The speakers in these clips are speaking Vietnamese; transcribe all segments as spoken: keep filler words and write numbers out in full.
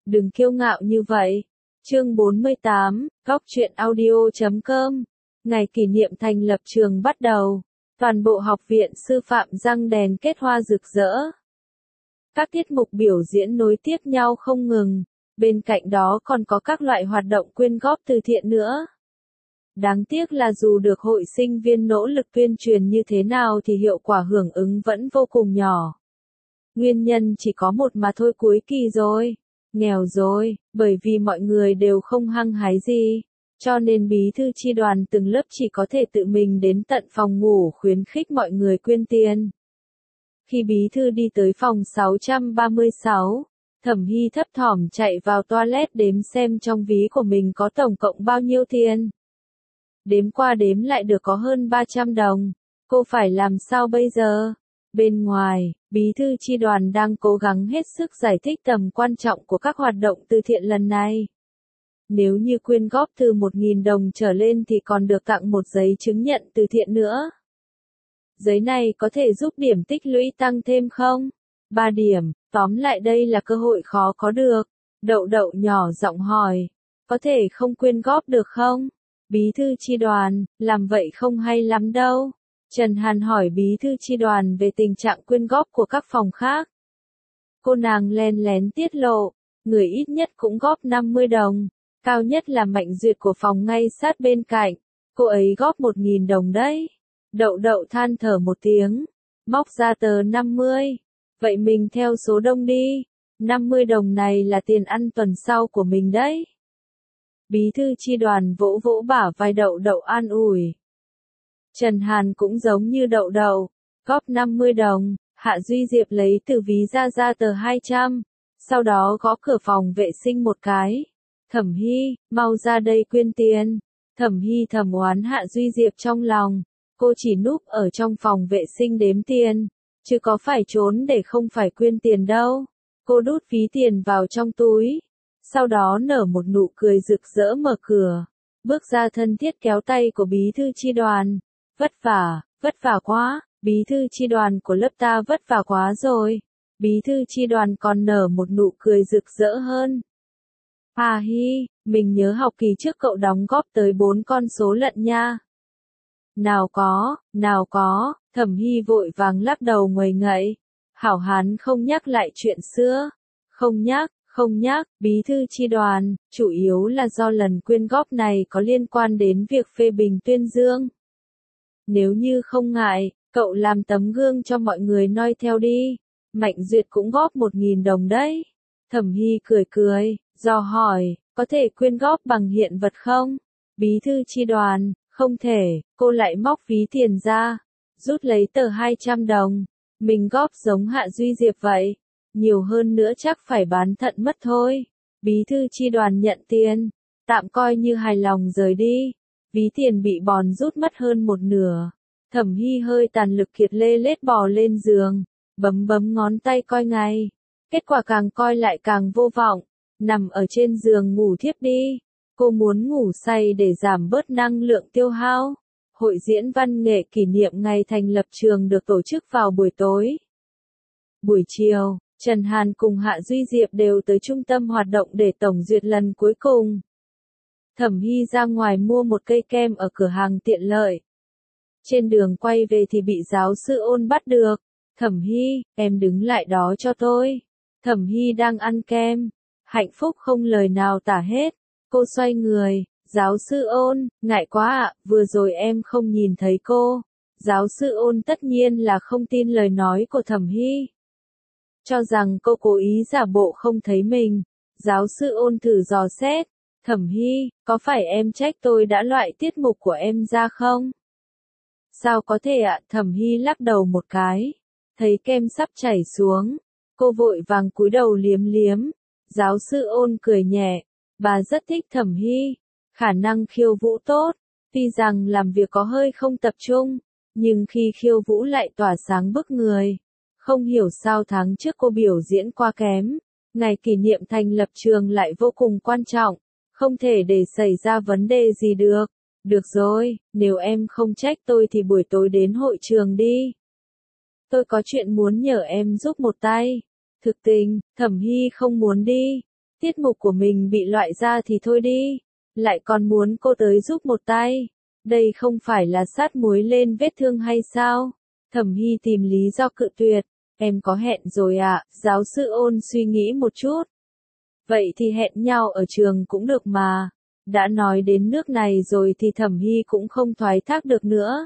Đừng kiêu ngạo như vậy. Chương bốn mươi tám, góc truyện audio chấm com. Ngày kỷ niệm thành lập trường bắt đầu. Toàn bộ học viện sư phạm răng đèn kết hoa rực rỡ. Các tiết mục biểu diễn nối tiếp nhau không ngừng. Bên cạnh đó còn có các loại hoạt động quyên góp từ thiện nữa. Đáng tiếc là dù được hội sinh viên nỗ lực tuyên truyền như thế nào thì hiệu quả hưởng ứng vẫn vô cùng nhỏ. Nguyên nhân chỉ có một mà thôi, cuối kỳ rồi. Nghèo rồi, bởi vì mọi người đều không hăng hái gì. Cho nên bí thư chi đoàn từng lớp chỉ có thể tự mình đến tận phòng ngủ khuyến khích mọi người quyên tiền. Khi bí thư đi tới phòng sáu trăm ba mươi sáu, Thẩm Hy thấp thỏm chạy vào toilet đếm xem trong ví của mình có tổng cộng bao nhiêu tiền. Đếm qua đếm lại được có hơn ba trăm đồng. Cô phải làm sao bây giờ? Bên ngoài, bí thư chi đoàn đang cố gắng hết sức giải thích tầm quan trọng của các hoạt động từ thiện lần này. Nếu như quyên góp từ một nghìn đồng trở lên thì còn được tặng một giấy chứng nhận từ thiện nữa. Giấy này có thể giúp điểm tích lũy tăng thêm không? ba điểm, tóm lại đây là cơ hội khó có được. Đậu đậu nhỏ giọng hỏi, có thể không quyên góp được không? Bí thư chi đoàn, làm vậy không hay lắm đâu. Trần Hàn hỏi bí thư chi đoàn về tình trạng quyên góp của các phòng khác. Cô nàng len lén tiết lộ, người ít nhất cũng góp năm mươi đồng, cao nhất là Mạnh Duyệt của phòng ngay sát bên cạnh, cô ấy góp một nghìn đồng đấy. Đậu đậu than thở một tiếng, móc ra tờ năm mươi, vậy mình theo số đông đi, năm mươi đồng này là tiền ăn tuần sau của mình đấy. Bí thư chi đoàn vỗ vỗ bả vai đậu đậu an ủi. Trần Hàn cũng giống như đậu đậu, góp năm mươi đồng, Hạ Duy Diệp lấy từ ví ra ra tờ hai trăm, sau đó gõ cửa phòng vệ sinh một cái. Thẩm Hy, mau ra đây quyên tiền. Thẩm Hy thầm oán Hạ Duy Diệp trong lòng, cô chỉ núp ở trong phòng vệ sinh đếm tiền, chứ có phải trốn để không phải quyên tiền đâu. Cô đút ví tiền vào trong túi, sau đó nở một nụ cười rực rỡ mở cửa, bước ra thân thiết kéo tay của bí thư chi đoàn. Vất vả, vất vả quá, bí thư chi đoàn của lớp ta vất vả quá rồi. Bí thư chi đoàn còn nở một nụ cười rực rỡ hơn. À hi, mình nhớ học kỳ trước cậu đóng góp tới bốn con số lận nha. Nào có, nào có, Thẩm Hy vội vàng lắc đầu nguầy ngậy. Hảo hán không nhắc lại chuyện xưa. Không nhắc, không nhắc, bí thư chi đoàn, chủ yếu là do lần quyên góp này có liên quan đến việc phê bình tuyên dương. Nếu như không ngại, cậu làm tấm gương cho mọi người noi theo đi. Mạnh Duyệt cũng góp một nghìn đồng đấy. Thẩm Hy cười cười, dò hỏi, có thể quyên góp bằng hiện vật không? Bí thư chi đoàn, không thể, cô lại móc ví tiền ra, rút lấy tờ hai trăm đồng. Mình góp giống Hạ Duy Diệp vậy, nhiều hơn nữa chắc phải bán thận mất thôi. Bí thư chi đoàn nhận tiền, tạm coi như hài lòng rời đi. Ví tiền bị bòn rút mất hơn một nửa. Thẩm Hy hơi tàn lực kiệt lê lết bò lên giường, bấm bấm ngón tay coi ngày. Kết quả càng coi lại càng vô vọng, nằm ở trên giường ngủ thiếp đi. Cô muốn ngủ say để giảm bớt năng lượng tiêu hao. Hội diễn văn nghệ kỷ niệm ngày thành lập trường được tổ chức vào buổi tối. Buổi chiều, Trần Hàn cùng Hạ Duy Diệp đều tới trung tâm hoạt động để tổng duyệt lần cuối cùng. Thẩm Hy ra ngoài mua một cây kem ở cửa hàng tiện lợi. Trên đường quay về thì bị giáo sư Ôn bắt được. Thẩm Hy, em đứng lại đó cho tôi. Thẩm Hy đang ăn kem, hạnh phúc không lời nào tả hết. Cô xoay người, giáo sư Ôn, ngại quá ạ, vừa rồi em không nhìn thấy cô. Giáo sư Ôn tất nhiên là không tin lời nói của Thẩm Hy. Cho rằng cô cố ý giả bộ không thấy mình. Giáo sư Ôn thử dò xét. Thẩm Hy, có phải em trách tôi đã loại tiết mục của em ra không? Sao có thể ạ? Thẩm Hy lắc đầu một cái. Thấy kem sắp chảy xuống, cô vội vàng cúi đầu liếm liếm. Giáo sư Ôn cười nhẹ. Bà rất thích Thẩm Hy, khả năng khiêu vũ tốt. Tuy rằng làm việc có hơi không tập trung, nhưng khi khiêu vũ lại tỏa sáng bức người. Không hiểu sao tháng trước cô biểu diễn quá kém. Ngày kỷ niệm thành lập trường lại vô cùng quan trọng. Không thể để xảy ra vấn đề gì được. Được rồi, nếu em không trách tôi thì buổi tối đến hội trường đi. Tôi có chuyện muốn nhờ em giúp một tay. Thực tình, Thẩm Hy không muốn đi. Tiết mục của mình bị loại ra thì thôi đi, lại còn muốn cô tới giúp một tay. Đây không phải là sát muối lên vết thương hay sao? Thẩm Hy tìm lý do cự tuyệt. Em có hẹn rồi ạ, à? Giáo sư Ôn suy nghĩ một chút. Vậy thì hẹn nhau ở trường cũng được mà. Đã nói đến nước này rồi thì Thẩm Hy cũng không thoái thác được nữa.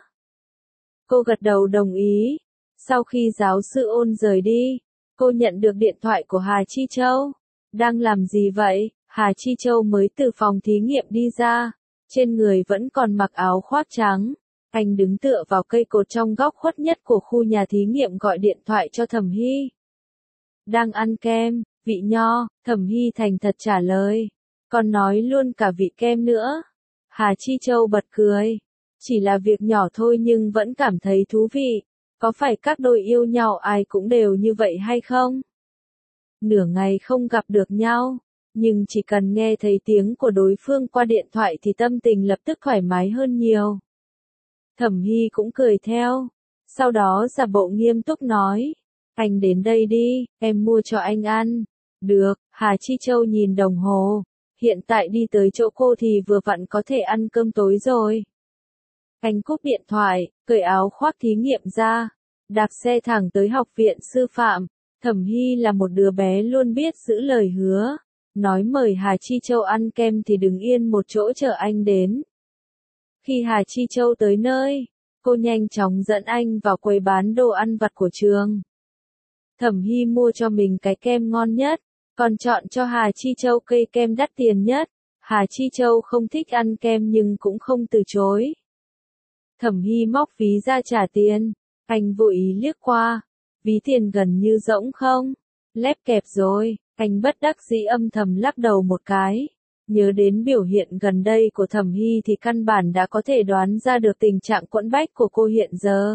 Cô gật đầu đồng ý. Sau khi giáo sư Ôn rời đi, cô nhận được điện thoại của Hà Chi Châu. Đang làm gì vậy? Hà Chi Châu mới từ phòng thí nghiệm đi ra. Trên người vẫn còn mặc áo khoác trắng. Anh đứng tựa vào cây cột trong góc khuất nhất của khu nhà thí nghiệm gọi điện thoại cho Thẩm Hy. Đang ăn kem, vị nho, Thẩm Hy thành thật trả lời. Còn nói luôn cả vị kem nữa. Hà Chi Châu bật cười. Chỉ là việc nhỏ thôi nhưng vẫn cảm thấy thú vị. Có phải các đôi yêu nhau ai cũng đều như vậy hay không? Nửa ngày không gặp được nhau, nhưng chỉ cần nghe thấy tiếng của đối phương qua điện thoại thì tâm tình lập tức thoải mái hơn nhiều. Thẩm Hy cũng cười theo, sau đó giả bộ nghiêm túc nói, anh đến đây đi, em mua cho anh ăn. Được, Hà Chi Châu nhìn đồng hồ, hiện tại đi tới chỗ cô thì vừa vặn có thể ăn cơm tối rồi. Anh cúp điện thoại, cởi áo khoác thí nghiệm ra, đạp xe thẳng tới học viện sư phạm. Thẩm Hy là một đứa bé luôn biết giữ lời hứa, nói mời Hà Chi Châu ăn kem thì đứng yên một chỗ chờ anh đến. Khi Hà Chi Châu tới nơi, cô nhanh chóng dẫn anh vào quầy bán đồ ăn vặt của trường. Thẩm Hy mua cho mình cái kem ngon nhất, còn chọn cho Hà Chi Châu cây kem đắt tiền nhất. Hà Chi Châu không thích ăn kem nhưng cũng không từ chối. Thẩm Hy móc ví ra trả tiền, anh vô ý liếc qua, ví tiền gần như rỗng không? Lép kẹp rồi, anh bất đắc dĩ âm thầm lắc đầu một cái. Nhớ đến biểu hiện gần đây của Thẩm Hy thì căn bản đã có thể đoán ra được tình trạng quẫn bách của cô hiện giờ.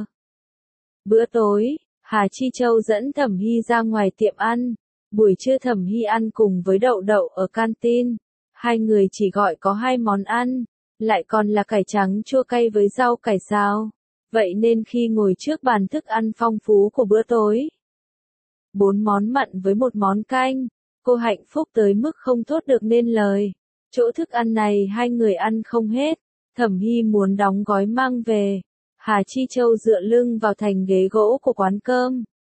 Bữa tối, Hà Chi Châu dẫn Thẩm Hy ra ngoài tiệm ăn. Buổi trưa Thẩm Hy ăn cùng với Đậu Đậu ở canteen. Hai người chỉ gọi có hai món ăn, lại còn là cải trắng chua cay với rau cải xào. Vậy nên khi ngồi trước bàn thức ăn phong phú của bữa tối, bốn món mặn với một món canh, cô hạnh phúc tới mức không thốt được nên lời. Chỗ thức ăn này hai người ăn không hết, Thẩm Hy muốn đóng gói mang về. Hà Chi Châu dựa lưng vào thành ghế gỗ của quán cơm,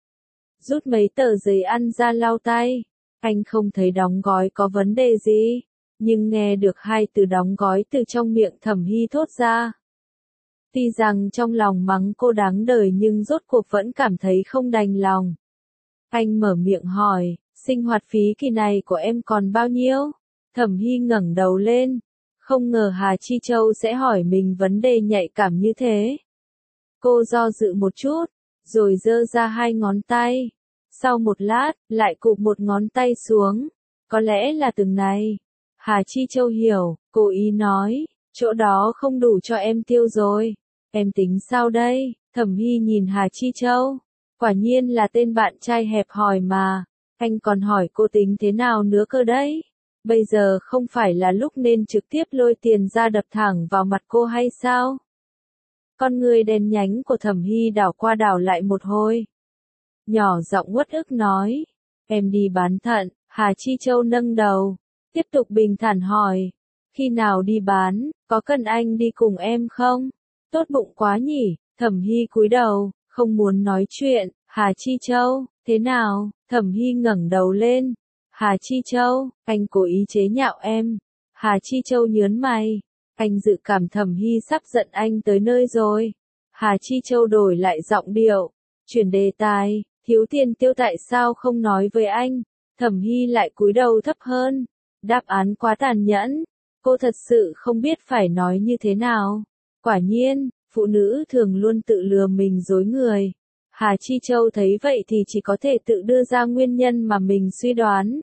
rút mấy tờ giấy ăn ra lau tay. Anh không thấy đóng gói có vấn đề gì, nhưng nghe được hai từ đóng gói từ trong miệng Thẩm Hy thốt ra. Tuy rằng trong lòng mắng cô đáng đời nhưng rốt cuộc vẫn cảm thấy không đành lòng. Anh mở miệng hỏi, sinh hoạt phí kỳ này của em còn bao nhiêu? Thẩm Hy ngẩng đầu lên, không ngờ Hà Chi Châu sẽ hỏi mình vấn đề nhạy cảm như thế. Cô do dự một chút, rồi giơ ra hai ngón tay. Sau một lát, lại cụp một ngón tay xuống. Có lẽ là từng này. Hà Chi Châu hiểu, cố ý nói, chỗ đó không đủ cho em tiêu rồi. Em tính sao đây? Thẩm Hy nhìn Hà Chi Châu. Quả nhiên là tên bạn trai hẹp hòi mà. Anh còn hỏi cô tính thế nào nữa cơ đấy? Bây giờ không phải là lúc nên trực tiếp lôi tiền ra đập thẳng vào mặt cô hay sao? Con người đen nhánh của Thẩm Hy đảo qua đảo lại một hồi. Nhỏ giọng uất ức nói. Em đi bán thận. Hà Chi Châu nâng đầu, tiếp tục bình thản hỏi. Khi nào đi bán, có cần anh đi cùng em không? Tốt bụng quá nhỉ. Thẩm Hy cúi đầu, không muốn nói chuyện. Hà Chi Châu, thế nào? Thẩm Hy ngẩng đầu lên. Hà Chi Châu, anh cố ý chế nhạo em. Hà Chi Châu nhớn mày. Anh dự cảm Thẩm Hy sắp giận anh tới nơi rồi. Hà Chi Châu đổi lại giọng điệu, chuyển đề tài, thiếu tiền tiêu tại sao không nói với anh? Thẩm Hy lại cúi đầu thấp hơn. Đáp án quá tàn nhẫn. Cô thật sự không biết phải nói như thế nào. Quả nhiên, phụ nữ thường luôn tự lừa mình dối người. Hà Chi Châu thấy vậy thì chỉ có thể tự đưa ra nguyên nhân mà mình suy đoán.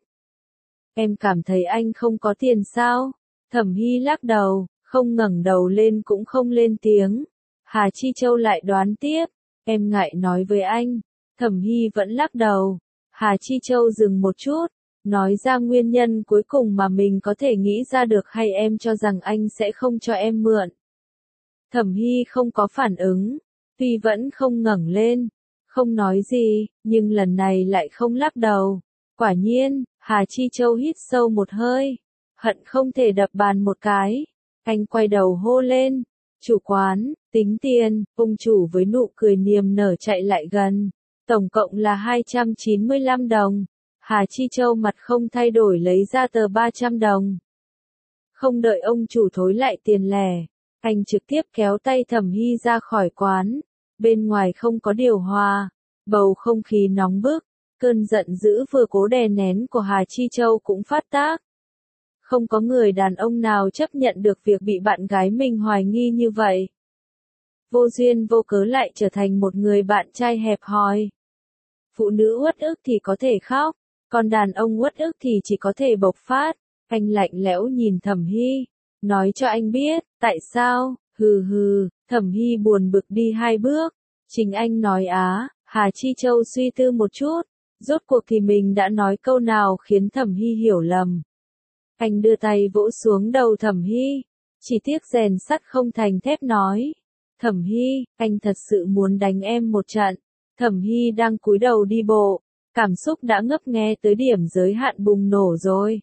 Em cảm thấy anh không có tiền sao? Thẩm Hy lắc đầu, không ngẩng đầu lên cũng không lên tiếng. Hà Chi Châu lại đoán tiếp, em ngại nói với anh. Thẩm Hy vẫn lắc đầu. Hà Chi Châu dừng một chút, nói ra nguyên nhân cuối cùng mà mình có thể nghĩ ra được hay em cho rằng anh sẽ không cho em mượn. Thẩm Hy không có phản ứng, tuy vẫn không ngẩng lên, không nói gì, nhưng lần này lại không lắc đầu. Quả nhiên, Hà Chi Châu hít sâu một hơi, hận không thể đập bàn một cái. Anh quay đầu hô lên, chủ quán, tính tiền, ông chủ với nụ cười niềm nở chạy lại gần. Tổng cộng là hai trăm chín mươi lăm đồng. Hà Chi Châu mặt không thay đổi lấy ra tờ ba trăm đồng. Không đợi ông chủ thối lại tiền lẻ, anh trực tiếp kéo tay Thẩm Hy ra khỏi quán. Bên ngoài không có điều hòa, bầu không khí nóng bức, cơn giận dữ vừa cố đè nén của Hà Chi Châu cũng phát tác. Không có người đàn ông nào chấp nhận được việc bị bạn gái mình hoài nghi như vậy. Vô duyên vô cớ lại trở thành một người bạn trai hẹp hòi. Phụ nữ uất ức thì có thể khóc, còn đàn ông uất ức thì chỉ có thể bộc phát. Anh lạnh lẽo nhìn Thẩm Hy, nói cho anh biết, tại sao, hừ hừ, Thẩm Hy buồn bực đi hai bước. Chính anh nói á, Hà Chi Châu suy tư một chút, rốt cuộc thì mình đã nói câu nào khiến Thẩm Hy hiểu lầm. Anh đưa tay vỗ xuống đầu Thẩm Hy, chỉ tiếc rèn sắt không thành thép nói. Thẩm Hy, anh thật sự muốn đánh em một trận. Thẩm Hy đang cúi đầu đi bộ, cảm xúc đã ngấp nghé tới điểm giới hạn bùng nổ rồi.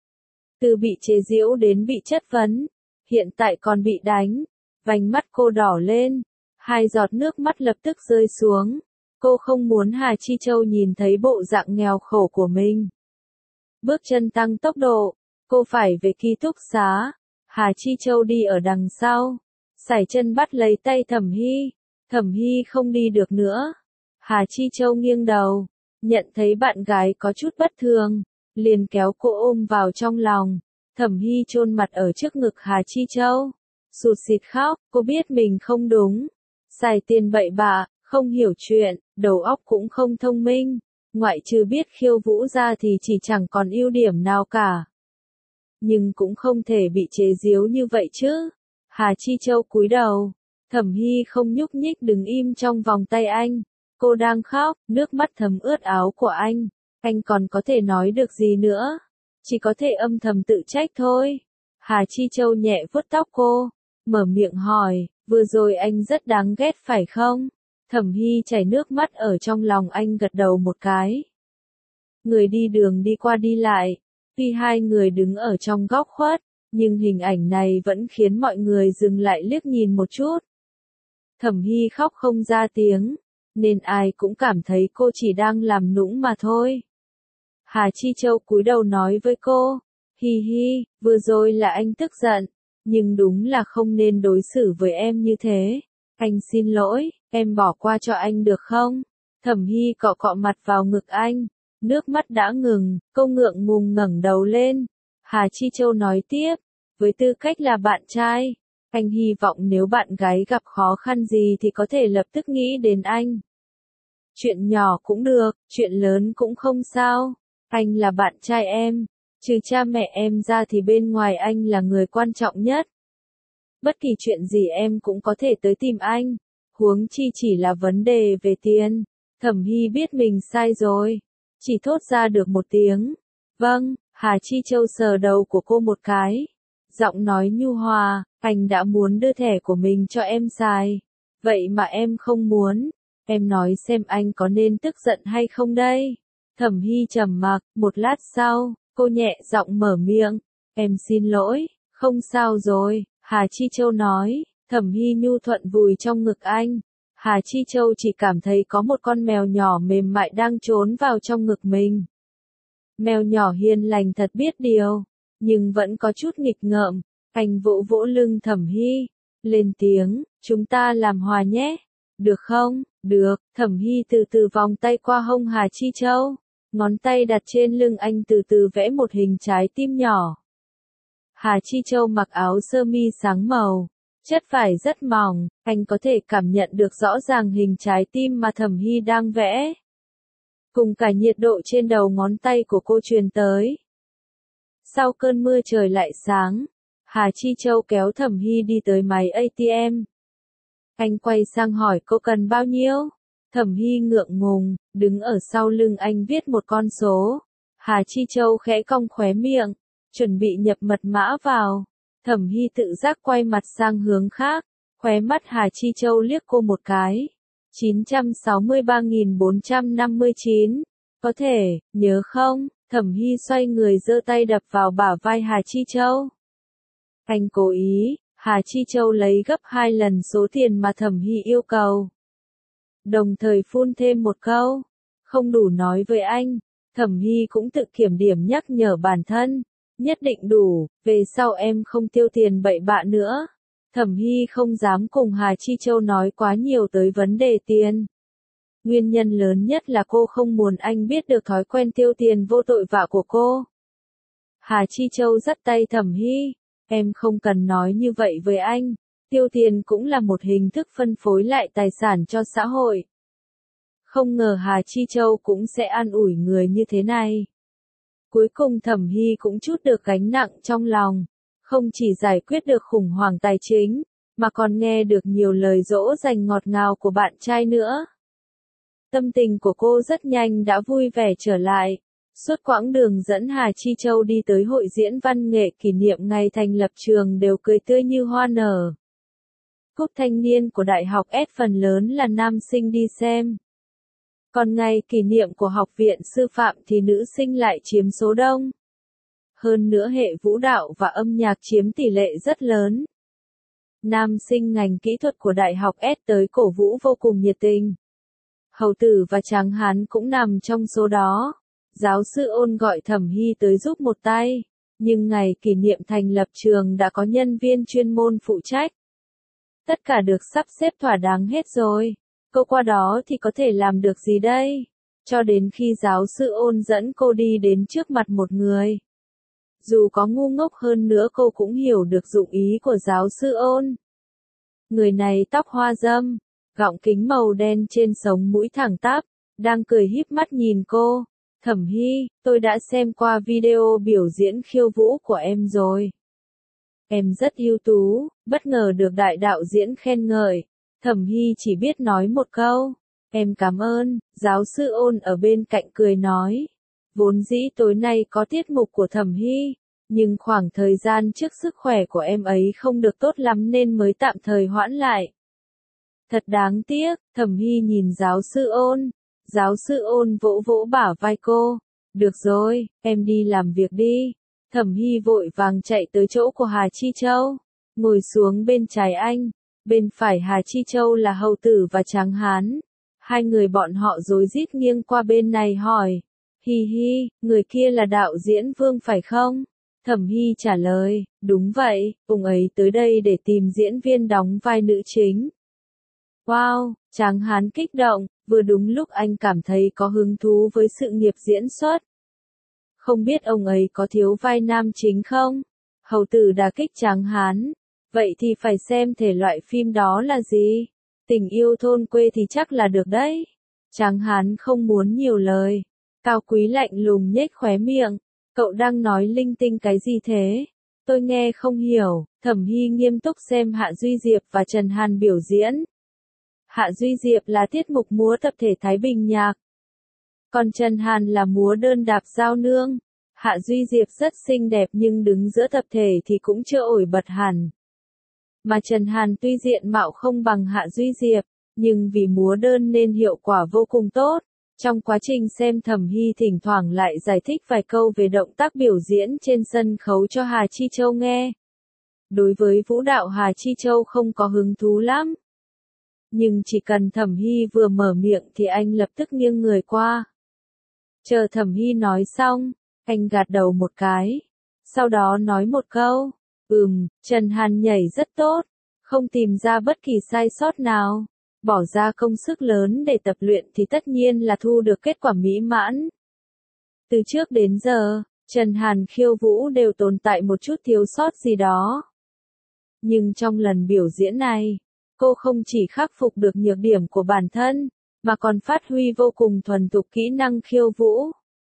Từ bị chế giễu đến bị chất vấn, hiện tại còn bị đánh, vành mắt cô đỏ lên, hai giọt nước mắt lập tức rơi xuống. Cô không muốn Hà Chi Châu nhìn thấy bộ dạng nghèo khổ của mình. Bước chân tăng tốc độ, cô phải về ký túc xá. Hà Chi Châu đi ở đằng sau, sải chân bắt lấy tay Thẩm Hy. Thẩm Hy không đi được nữa. Hà Chi Châu nghiêng đầu, nhận thấy bạn gái có chút bất thường, liền kéo cô ôm vào trong lòng. Thẩm Hy chôn mặt ở trước ngực Hà Chi Châu, sụt sịt khóc. Cô biết mình không đúng, xài tiền bậy bạ, không hiểu chuyện, đầu óc cũng không thông minh, ngoại trừ biết khiêu vũ ra thì chỉ chẳng còn ưu điểm nào cả. Nhưng cũng không thể bị chế giễu như vậy chứ. Hà Chi Châu cúi đầu, Thẩm Hy không nhúc nhích đứng im trong vòng tay anh. Cô đang khóc, nước mắt thấm ướt áo của anh. Anh còn có thể nói được gì nữa? Chỉ có thể âm thầm tự trách thôi. Hà Chi Châu nhẹ vuốt tóc cô, mở miệng hỏi, vừa rồi anh rất đáng ghét phải không? Thẩm Hy chảy nước mắt ở trong lòng anh gật đầu một cái. Người đi đường đi qua đi lại, tuy hai người đứng ở trong góc khuất, nhưng hình ảnh này vẫn khiến mọi người dừng lại liếc nhìn một chút. Thẩm Hy khóc không ra tiếng, nên ai cũng cảm thấy cô chỉ đang làm nũng mà thôi. Hà Chi Châu cúi đầu nói với cô, hi hi, vừa rồi là anh tức giận, nhưng đúng là không nên đối xử với em như thế. Anh xin lỗi, em bỏ qua cho anh được không? Thẩm Hy cọ cọ mặt vào ngực anh, nước mắt đã ngừng, cô ngượng ngùng ngẩng đầu lên. Hà Chi Châu nói tiếp, với tư cách là bạn trai, anh hy vọng nếu bạn gái gặp khó khăn gì thì có thể lập tức nghĩ đến anh. Chuyện nhỏ cũng được, chuyện lớn cũng không sao. Anh là bạn trai em, trừ cha mẹ em ra thì bên ngoài anh là người quan trọng nhất. Bất kỳ chuyện gì em cũng có thể tới tìm anh, huống chi chỉ là vấn đề về tiền. Thẩm Hy biết mình sai rồi, chỉ thốt ra được một tiếng. Vâng, Hà Chi Châu sờ đầu của cô một cái, giọng nói nhu hòa, anh đã muốn đưa thẻ của mình cho em xài, vậy mà em không muốn. Em nói xem anh có nên tức giận hay không đây? Thẩm Hy trầm mặc, một lát sau, cô nhẹ giọng mở miệng, em xin lỗi, không sao rồi. Hà Chi Châu nói. Thẩm Hy nhu thuận vùi trong ngực anh. Hà Chi Châu chỉ cảm thấy có một con mèo nhỏ mềm mại đang trốn vào trong ngực mình. Mèo nhỏ hiền lành thật biết điều, nhưng vẫn có chút nghịch ngợm. Anh vỗ vỗ lưng Thẩm Hy, lên tiếng, chúng ta làm hòa nhé. Được không? Được. Thẩm Hy từ từ vòng tay qua hông Hà Chi Châu, ngón tay đặt trên lưng anh từ từ vẽ một hình trái tim nhỏ. Hà Chi Châu mặc áo sơ mi sáng màu, chất vải rất mỏng, anh có thể cảm nhận được rõ ràng hình trái tim mà Thẩm Hy đang vẽ. Cùng cả nhiệt độ trên đầu ngón tay của cô truyền tới. Sau cơn mưa trời lại sáng, Hà Chi Châu kéo Thẩm Hy đi tới máy a tê em. Anh quay sang hỏi cô cần bao nhiêu? Thẩm Hy ngượng ngùng, đứng ở sau lưng anh viết một con số. Hà Chi Châu khẽ cong khóe miệng, chuẩn bị nhập mật mã vào. Thẩm Hy tự giác quay mặt sang hướng khác, khóe mắt Hà Chi Châu liếc cô một cái. chín trăm sáu mươi ba nghìn bốn trăm năm mươi chín. Có thể, nhớ không? Thẩm Hy xoay người giơ tay đập vào bả vai Hà Chi Châu. Anh cố ý, Hà Chi Châu lấy gấp hai lần số tiền mà Thẩm Hy yêu cầu. Đồng thời phun thêm một câu, không đủ nói với anh. Thẩm Hy cũng tự kiểm điểm nhắc nhở bản thân, nhất định đủ, về sau em không tiêu tiền bậy bạ nữa. Thẩm Hy không dám cùng Hà Chi Châu nói quá nhiều tới vấn đề tiền. Nguyên nhân lớn nhất là cô không muốn anh biết được thói quen tiêu tiền vô tội vạ của cô. Hà Chi Châu dắt tay Thẩm Hy, em không cần nói như vậy với anh, tiêu tiền cũng là một hình thức phân phối lại tài sản cho xã hội. Không ngờ Hà Chi Châu cũng sẽ an ủi người như thế này. Cuối cùng Thẩm Hy cũng chút được gánh nặng trong lòng, không chỉ giải quyết được khủng hoảng tài chính, mà còn nghe được nhiều lời dỗ dành ngọt ngào của bạn trai nữa. Tâm tình của cô rất nhanh đã vui vẻ trở lại. Suốt quãng đường dẫn Hà Chi Châu đi tới hội diễn văn nghệ kỷ niệm ngày thành lập trường đều cười tươi như hoa nở. Cúp thanh niên của Đại học S phần lớn là nam sinh đi xem. Còn ngày kỷ niệm của Học viện Sư phạm thì nữ sinh lại chiếm số đông. Hơn nữa hệ vũ đạo và âm nhạc chiếm tỷ lệ rất lớn. Nam sinh ngành kỹ thuật của Đại học S tới cổ vũ vô cùng nhiệt tình. Hầu Tử và Tráng Hán cũng nằm trong số đó. Giáo sư Ôn gọi Thẩm Hy tới giúp một tay, nhưng ngày kỷ niệm thành lập trường đã có nhân viên chuyên môn phụ trách. Tất cả được sắp xếp thỏa đáng hết rồi, cô qua đó thì có thể làm được gì đây? Cho đến khi giáo sư Ôn dẫn cô đi đến trước mặt một người. Dù có ngu ngốc hơn nữa cô cũng hiểu được dụng ý của giáo sư Ôn. Người này tóc hoa râm, gọng kính màu đen trên sống mũi thẳng tắp, đang cười híp mắt nhìn cô. Thẩm Hy, tôi đã xem qua video biểu diễn khiêu vũ của em rồi. Em rất ưu tú, bất ngờ được đại đạo diễn khen ngợi. Thẩm Hy chỉ biết nói một câu, em cảm ơn. Giáo sư Ôn ở bên cạnh cười nói, vốn dĩ tối nay có tiết mục của Thẩm Hy, nhưng khoảng thời gian trước sức khỏe của em ấy không được tốt lắm nên mới tạm thời hoãn lại. Thật đáng tiếc. Thẩm Hy nhìn giáo sư Ôn. Giáo sư Ôn vỗ vỗ bả vai cô. Được rồi, em đi làm việc đi. Thẩm Hy vội vàng chạy tới chỗ của Hà Chi Châu. Ngồi xuống bên trái anh. Bên phải Hà Chi Châu là Hầu Tử và Tráng Hán. Hai người bọn họ rối rít nghiêng qua bên này hỏi. Hi hi, người kia là đạo diễn Vương phải không? Thẩm Hy trả lời, đúng vậy, ông ấy tới đây để tìm diễn viên đóng vai nữ chính. Wow, Tráng Hán kích động, vừa đúng lúc anh cảm thấy có hứng thú với sự nghiệp diễn xuất. Không biết ông ấy có thiếu vai nam chính không? Hầu Tử đả kích Tráng Hán. Vậy thì phải xem thể loại phim đó là gì? Tình yêu thôn quê thì chắc là được đấy. Tráng Hán không muốn nhiều lời. Cao Quý lạnh lùng nhếch khóe miệng. Cậu đang nói linh tinh cái gì thế? Tôi nghe không hiểu. Thẩm Hy nghiêm túc xem Hạ Duy Diệp và Trần Hàn biểu diễn. Hạ Duy Diệp là tiết mục múa tập thể Thái Bình nhạc. Còn Trần Hàn là múa đơn đạp giao nương. Hạ Duy Diệp rất xinh đẹp nhưng đứng giữa tập thể thì cũng chưa ổi bật hẳn. Mà Trần Hàn tuy diện mạo không bằng Hạ Duy Diệp, nhưng vì múa đơn nên hiệu quả vô cùng tốt. Trong quá trình xem Thẩm Hy thỉnh thoảng lại giải thích vài câu về động tác biểu diễn trên sân khấu cho Hà Chi Châu nghe. Đối với vũ đạo Hà Chi Châu không có hứng thú lắm. Nhưng chỉ cần Thẩm Hy vừa mở miệng thì anh lập tức nghiêng người qua. Chờ Thẩm Hy nói xong, anh gật đầu một cái. Sau đó nói một câu, ừm, Trần Hàn nhảy rất tốt, không tìm ra bất kỳ sai sót nào. Bỏ ra công sức lớn để tập luyện thì tất nhiên là thu được kết quả mỹ mãn. Từ trước đến giờ, Trần Hàn khiêu vũ đều tồn tại một chút thiếu sót gì đó. Nhưng trong lần biểu diễn này, cô không chỉ khắc phục được nhược điểm của bản thân, mà còn phát huy vô cùng thuần thục kỹ năng khiêu vũ.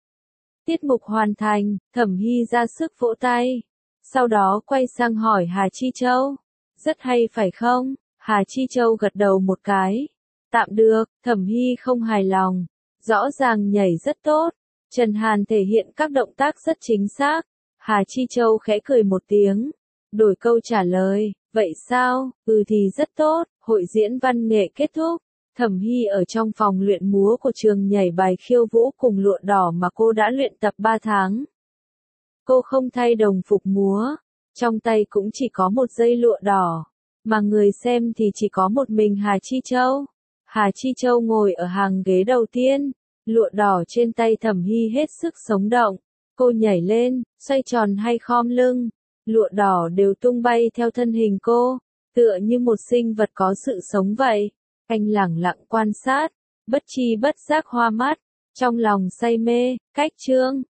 Tiết mục hoàn thành, Thẩm Hy ra sức vỗ tay. Sau đó quay sang hỏi Hà Chi Châu. Rất hay phải không? Hà Chi Châu gật đầu một cái. Tạm được. Thẩm Hy không hài lòng. Rõ ràng nhảy rất tốt. Trần Hàn thể hiện các động tác rất chính xác. Hà Chi Châu khẽ cười một tiếng. Đổi câu trả lời. Vậy sao? Ừ thì rất tốt. Hội diễn văn nghệ kết thúc. Thẩm Hy ở trong phòng luyện múa của trường nhảy bài khiêu vũ cùng lụa đỏ mà cô đã luyện tập ba tháng. Cô không thay đồng phục múa, trong tay cũng chỉ có một dây lụa đỏ, mà người xem thì chỉ có một mình Hà Chi Châu. Hà Chi Châu ngồi ở hàng ghế đầu tiên, lụa đỏ trên tay Thẩm Hy hết sức sống động. Cô nhảy lên, xoay tròn hay khom lưng, lụa đỏ đều tung bay theo thân hình cô, tựa như một sinh vật có sự sống vậy. Anh lẳng lặng quan sát, bất tri bất giác hoa mắt, trong lòng say mê. Cách chương